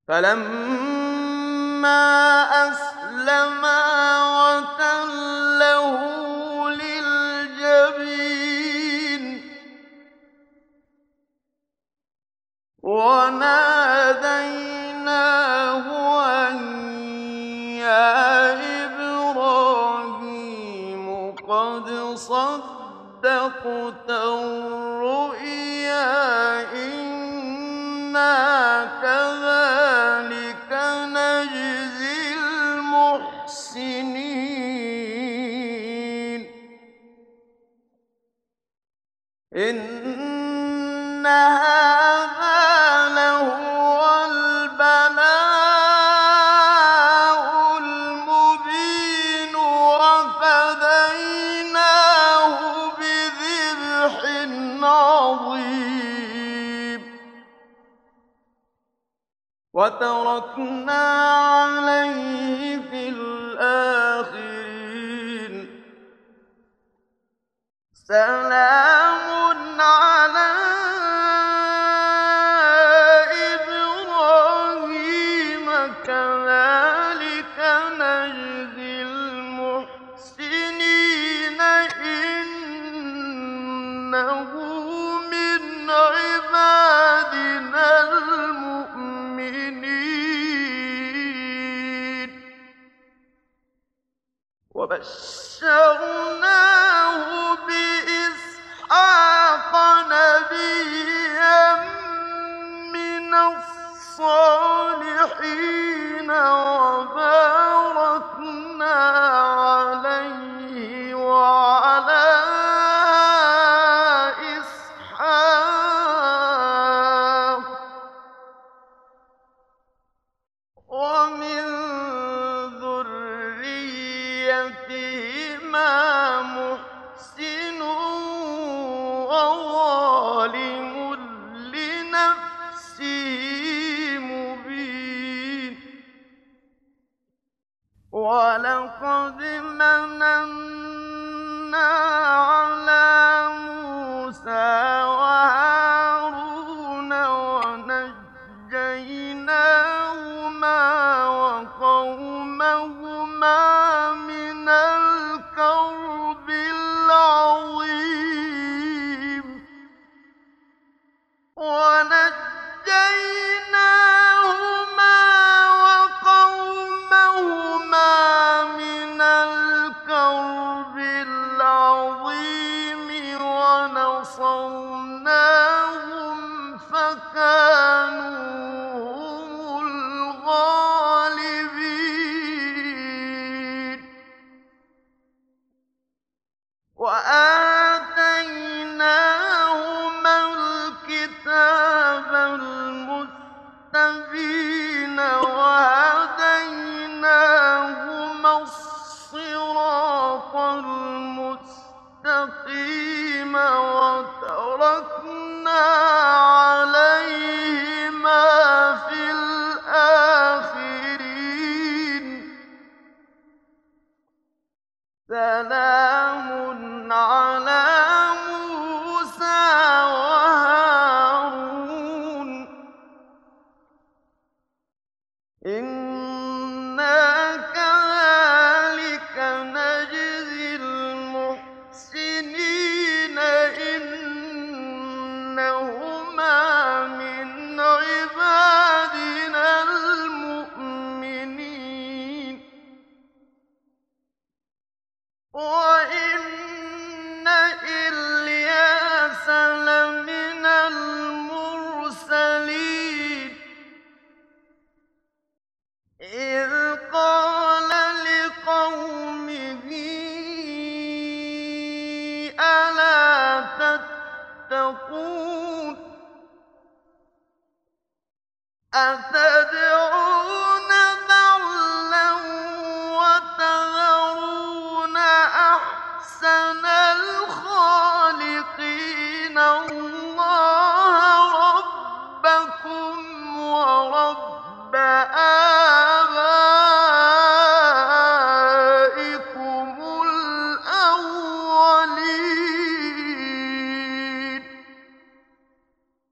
فَلَمَّا أَسْلَمَا وَتَلَّهُ لِلْجَبِينِ وَنَادَيْنَاهُ أَن يَا إِبْرَاهِيمُ قَدْ صَدَّقْتَ الرُّؤْيَا إِنَّا كَذَٰلِكَ نَجْزِي الْمُحْسِنِينَ إِنَّ هَٰذَا لَهُوَ الْبَلَاءُ الْمُبِينُ وَفَدَيْنَاهُ بِذِبْحٍ عَظِيمٍ وَتَرَكْنَا عَلَيْهِ فِي الْآخِرِينَ سَلَامٌ عَلَىٰ إِبْرَاهِيمَ كَذَٰلِكَ نَجْزِي الْمُحْسِنِينَ إِنَّهُ مِنْ عِبَادِنَا الْمُؤْمِنِينَ وَبَشَّرْنَاهُ بِإِسْحَاقَ نَبِيًّا مِّنَ الصَّالِحِينَ وَبَارَكْنَا عَلَيْهِ وَعَلَىٰ إِسْحَاقَ وَمِن ذُرِّيَّتِهِمَا مُحْسِنٌ وَظَالِمٌ لِّنَفْسِهِ مُبِينٌ وَلَقَدْ مَنَنَّا عَلَىٰ مُوسَىٰ وَهَارُونَ وَنَجَّيْنَاهُمَا وَقَوْمَهُمَا مِنَ الْكَرْبِ الْعَظِيمِ وَنَصَرْنَاهُمْ فَكَانُوا هُمُ الْغَالِبِينَ وَآتَيْنَاهُمَا الْكِتَابَ الْمُسْتَبِينَ وَهَدَيْنَاهُمَا الصِّرَاطَ الْمُسْتَقِيمَ وَتَرَكْنَا عَلَيْهِمَا فِي الْآخِرِينَ سَلَامٌ عَلَىٰ مُوسَىٰ وَهَارُونَ إِنَّا كَذَٰلِكَ نَجْزِي الْمُحْسِنِينَ إِنَّهُمَا مِنْ عِبَادِنَا الْمُؤْمِنِينَ وَإِنَّ إِلْيَاسَ لَمِنَ الْمُرْسَلِينَ إِذْ قَالَ لِقَوْمِهِ أَلَا تَتَّقُونَ